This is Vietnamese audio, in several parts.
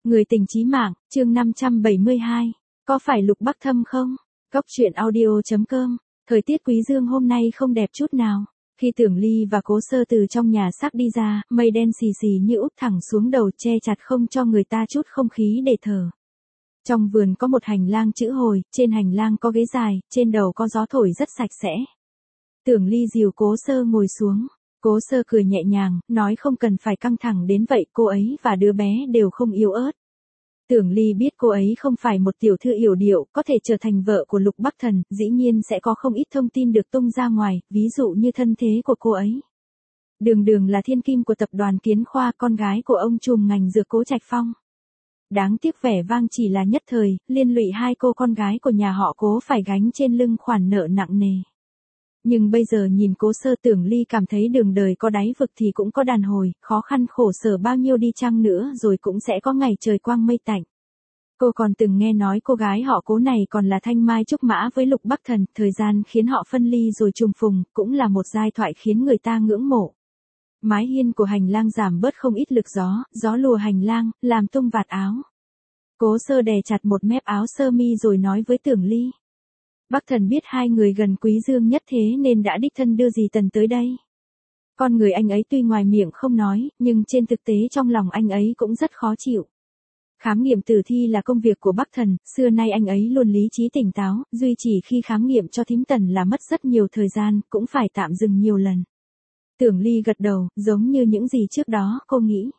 Người tình chí mạng, chương 572. Có phải Lục Bắc Thâm không? Góc truyện audio.com. Thời tiết Quý Dương hôm nay không đẹp chút nào. Khi Tưởng Ly và Cố Sơ từ trong nhà xác đi ra, mây đen xì xì như úp thẳng xuống đầu che chặt không cho người ta chút không khí để thở. Trong vườn có một hành lang chữ hồi, trên hành lang có ghế dài, trên đầu có gió thổi rất sạch sẽ. Tưởng Ly dìu Cố Sơ ngồi xuống. Cố Sơ cười nhẹ nhàng, nói không cần phải căng thẳng đến vậy, cô ấy và đứa bé đều không yếu ớt. Tưởng Ly biết cô ấy không phải một tiểu thư yểu điệu, có thể trở thành vợ của Lục Bắc Thần, dĩ nhiên sẽ có không ít thông tin được tung ra ngoài, ví dụ như thân thế của cô ấy. Đường Đường là thiên kim của tập đoàn Kiến Khoa, con gái của ông trùm ngành dược Cố Trạch Phong. Đáng tiếc vẻ vang chỉ là nhất thời, liên lụy hai cô con gái của nhà họ Cố phải gánh trên lưng khoản nợ nặng nề. Nhưng bây giờ nhìn Cố Sơ, Tưởng Ly cảm thấy đường đời có đáy vực thì cũng có đàn hồi, khó khăn khổ sở bao nhiêu đi chăng nữa rồi cũng sẽ có ngày trời quang mây tạnh. Cô còn từng nghe nói cô gái họ Cố này còn là thanh mai trúc mã với Lục Bắc Thần, thời gian khiến họ phân ly rồi trùng phùng, cũng là một giai thoại khiến người ta ngưỡng mộ. Mái hiên của hành lang giảm bớt không ít lực gió lùa hành lang, làm tung vạt áo. Cố Sơ đè chặt một mép áo sơ mi rồi nói với Tưởng Ly. Bắc Thần biết hai người gần Quý Dương nhất thế nên đã đích thân đưa dì Tần tới đây. Con người anh ấy tuy ngoài miệng không nói, nhưng trên thực tế trong lòng anh ấy cũng rất khó chịu. Khám nghiệm tử thi là công việc của Bắc Thần, xưa nay anh ấy luôn lý trí tỉnh táo, duy chỉ khi khám nghiệm cho thím Tần là mất rất nhiều thời gian, cũng phải tạm dừng nhiều lần. Tưởng Ly gật đầu, giống như những gì trước đó cô nghĩ.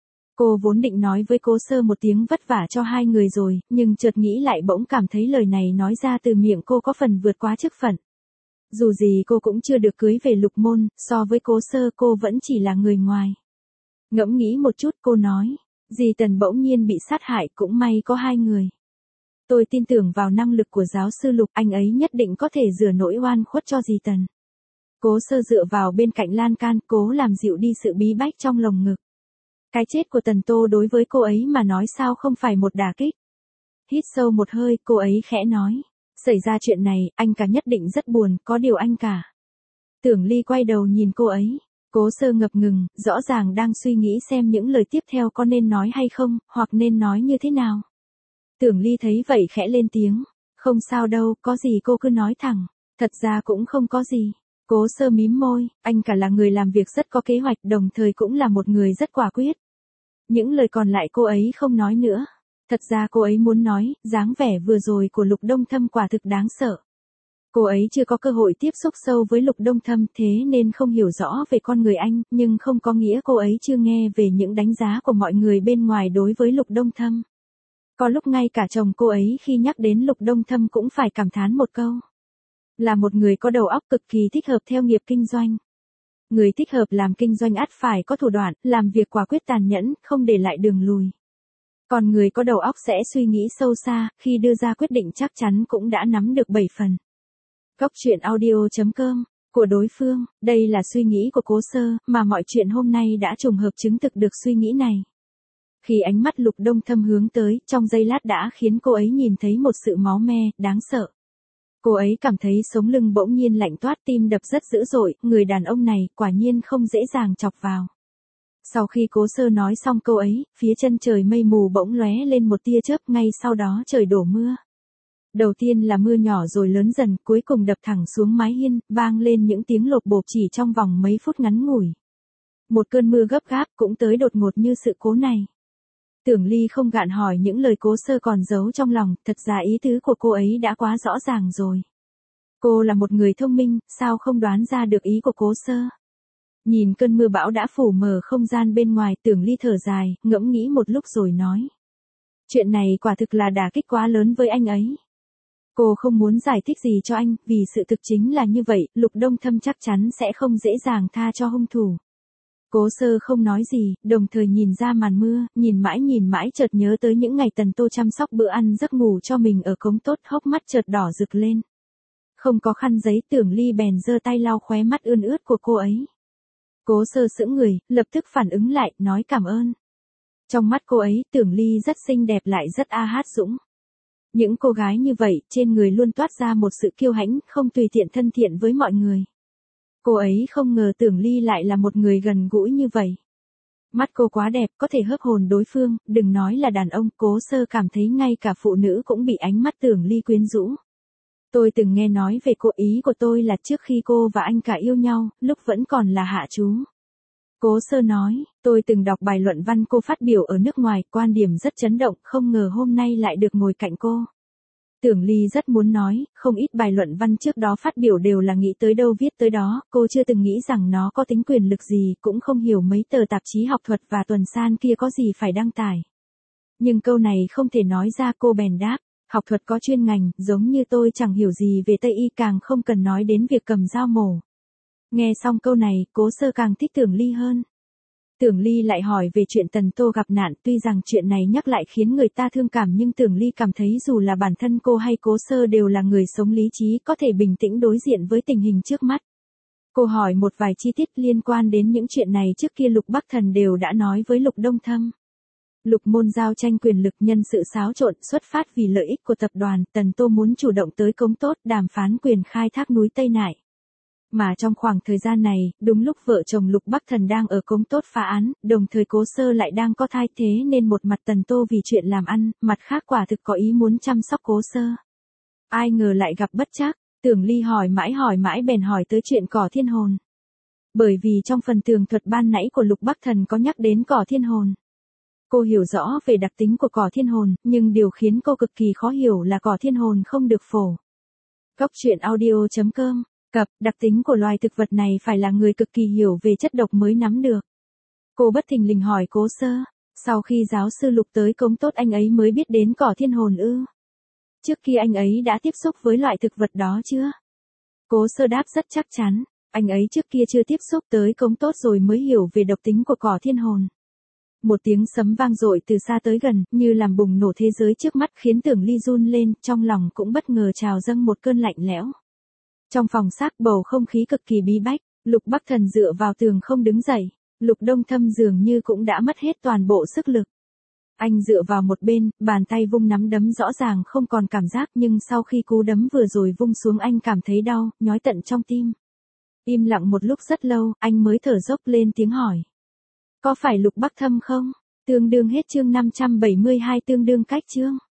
Cô vốn định nói với Cố Sơ một tiếng vất vả cho hai người rồi, nhưng chợt nghĩ lại bỗng cảm thấy lời này nói ra từ miệng cô có phần vượt quá chức phận. Dù gì cô cũng chưa được cưới về Lục môn, so với Cố Sơ cô vẫn chỉ là người ngoài. Ngẫm nghĩ một chút cô nói, dì Tần bỗng nhiên bị sát hại, cũng may có hai người. Tôi tin tưởng vào năng lực của giáo sư Lục, anh ấy nhất định có thể rửa nỗi oan khuất cho dì Tần. Cố Sơ dựa vào bên cạnh lan can, cố làm dịu đi sự bí bách trong lồng ngực. Cái chết của Tần Tô đối với cô ấy mà nói sao không phải một đả kích. Hít sâu một hơi, cô ấy khẽ nói. Xảy ra chuyện này, anh cả nhất định rất buồn, có điều anh cả. Tưởng Ly quay đầu nhìn cô ấy. Cố Sơ ngập ngừng, rõ ràng đang suy nghĩ xem những lời tiếp theo có nên nói hay không, hoặc nên nói như thế nào. Tưởng Ly thấy vậy khẽ lên tiếng. Không sao đâu, có gì cô cứ nói thẳng. Thật ra cũng không có gì. Cố Sơ mím môi, anh cả là người làm việc rất có kế hoạch, đồng thời cũng là một người rất quả quyết. Những lời còn lại cô ấy không nói nữa. Thật ra cô ấy muốn nói, dáng vẻ vừa rồi của Lục Đông Thâm quả thực đáng sợ. Cô ấy chưa có cơ hội tiếp xúc sâu với Lục Đông Thâm thế nên không hiểu rõ về con người anh, nhưng không có nghĩa cô ấy chưa nghe về những đánh giá của mọi người bên ngoài đối với Lục Đông Thâm. Có lúc ngay cả chồng cô ấy khi nhắc đến Lục Đông Thâm cũng phải cảm thán một câu. Là một người có đầu óc cực kỳ thích hợp theo nghiệp kinh doanh. Người thích hợp làm kinh doanh ắt phải có thủ đoạn, làm việc quả quyết tàn nhẫn, không để lại đường lùi. Còn người có đầu óc sẽ suy nghĩ sâu xa, khi đưa ra quyết định chắc chắn cũng đã nắm được 7 phần. Góc truyện audio.com, của đối phương, đây là suy nghĩ của Cố Sơ, mà mọi chuyện hôm nay đã trùng hợp chứng thực được suy nghĩ này. Khi ánh mắt Lục Đông Thâm hướng tới, trong giây lát đã khiến cô ấy nhìn thấy một sự máu me, đáng sợ. Cô ấy cảm thấy sống lưng bỗng nhiên lạnh toát, tim đập rất dữ dội, người đàn ông này quả nhiên không dễ dàng chọc vào. Sau khi Cố Sơ nói xong câu ấy, phía chân trời mây mù bỗng lóe lên một tia chớp, ngay sau đó trời đổ mưa. Đầu tiên là mưa nhỏ rồi lớn dần, cuối cùng đập thẳng xuống mái hiên, vang lên những tiếng lộp bộp chỉ trong vòng mấy phút ngắn ngủi. Một cơn mưa gấp gáp cũng tới đột ngột như sự cố này. Tưởng Ly không gạn hỏi những lời Cố Sơ còn giấu trong lòng, thật ra ý tứ của cô ấy đã quá rõ ràng rồi. Cô là một người thông minh, sao không đoán ra được ý của Cố Sơ. Nhìn cơn mưa bão đã phủ mờ không gian bên ngoài, Tưởng Ly thở dài, ngẫm nghĩ một lúc rồi nói. Chuyện này quả thực là đả kích quá lớn với anh ấy. Cô không muốn giải thích gì cho anh, vì sự thực chính là như vậy, Lục Đông Thâm chắc chắn sẽ không dễ dàng tha cho hung thủ. Cố Sơ không nói gì, đồng thời nhìn ra màn mưa, nhìn mãi chợt nhớ tới những ngày Tần Tô chăm sóc bữa ăn giấc ngủ cho mình ở Cống Tốt, hốc mắt chợt đỏ rực lên. Không có khăn giấy, Tưởng Ly bèn giơ tay lau khóe mắt ươn ướt của cô ấy. Cố Sơ sững người, lập tức phản ứng lại, nói cảm ơn. Trong mắt cô ấy, Tưởng Ly rất xinh đẹp lại rất hát dũng. Những cô gái như vậy, trên người luôn toát ra một sự kiêu hãnh, không tùy tiện thân thiện với mọi người. Cô ấy không ngờ Tưởng Ly lại là một người gần gũi như vậy. Mắt cô quá đẹp, có thể hớp hồn đối phương, đừng nói là đàn ông, Cố Sơ cảm thấy ngay cả phụ nữ cũng bị ánh mắt Tưởng Ly quyến rũ. Tôi từng nghe nói về cô, ý của tôi là trước khi cô và anh cả yêu nhau, lúc vẫn còn là hạ chú. Cố Sơ nói, tôi từng đọc bài luận văn cô phát biểu ở nước ngoài, quan điểm rất chấn động, không ngờ hôm nay lại được ngồi cạnh cô. Tưởng Ly rất muốn nói, không ít bài luận văn trước đó phát biểu đều là nghĩ tới đâu viết tới đó, cô chưa từng nghĩ rằng nó có tính quyền lực gì, cũng không hiểu mấy tờ tạp chí học thuật và tuần san kia có gì phải đăng tải. Nhưng câu này không thể nói ra, cô bèn đáp, học thuật có chuyên ngành, giống như tôi chẳng hiểu gì về Tây y, càng không cần nói đến việc cầm dao mổ. Nghe xong câu này, Cố Sơ càng thích Tưởng Ly hơn. Tưởng Ly lại hỏi về chuyện Tần Tô gặp nạn, tuy rằng chuyện này nhắc lại khiến người ta thương cảm nhưng Tưởng Ly cảm thấy dù là bản thân cô hay Cố Sơ đều là người sống lý trí, có thể bình tĩnh đối diện với tình hình trước mắt. Cô hỏi một vài chi tiết liên quan đến những chuyện này trước kia Lục Bắc Thần đều đã nói với Lục Đông Thâm. Lục Môn giao tranh quyền lực nhân sự xáo trộn, xuất phát vì lợi ích của tập đoàn, Tần Tô muốn chủ động tới Cống Tốt đàm phán quyền khai thác núi Tây Nại. Mà trong khoảng thời gian này, đúng lúc vợ chồng Lục Bắc Thần đang ở Cống Tốt phá án, đồng thời Cố Sơ lại đang có thai, thế nên một mặt Tần Tô vì chuyện làm ăn, mặt khác quả thực có ý muốn chăm sóc Cố Sơ. Ai ngờ lại gặp bất trắc, Tưởng Ly hỏi mãi bèn hỏi tới chuyện cỏ thiên hồn. Bởi vì trong phần tường thuật ban nãy của Lục Bắc Thần có nhắc đến cỏ thiên hồn. Cô hiểu rõ về đặc tính của cỏ thiên hồn, nhưng điều khiến cô cực kỳ khó hiểu là cỏ thiên hồn không được phổ. Góc truyện audio.com. Cập, đặc tính của loài thực vật này phải là người cực kỳ hiểu về chất độc mới nắm được. Cô bất thình lình hỏi Cố Sơ, sau khi giáo sư Lục tới Cống Tốt anh ấy mới biết đến cỏ thiên hồn ư? Trước khi anh ấy đã tiếp xúc với loại thực vật đó chưa? Cố Sơ đáp rất chắc chắn, anh ấy trước kia chưa tiếp xúc, tới Cống Tốt rồi mới hiểu về độc tính của cỏ thiên hồn. Một tiếng sấm vang dội từ xa tới gần, như làm bùng nổ thế giới trước mắt, khiến Tưởng Ly run lên, trong lòng cũng bất ngờ trào dâng một cơn lạnh lẽo. Trong phòng xác bầu không khí cực kỳ bí bách, Lục Bắc Thần dựa vào tường không đứng dậy, Lục Đông Thâm dường như cũng đã mất hết toàn bộ sức lực. Anh dựa vào một bên, bàn tay vung nắm đấm rõ ràng không còn cảm giác, nhưng sau khi cú đấm vừa rồi vung xuống anh cảm thấy đau, nhói tận trong tim. Im lặng một lúc rất lâu, anh mới thở dốc lên tiếng hỏi. Có phải Lục Bắc Thâm không? Tương đương hết chương 572, tương đương cách chương.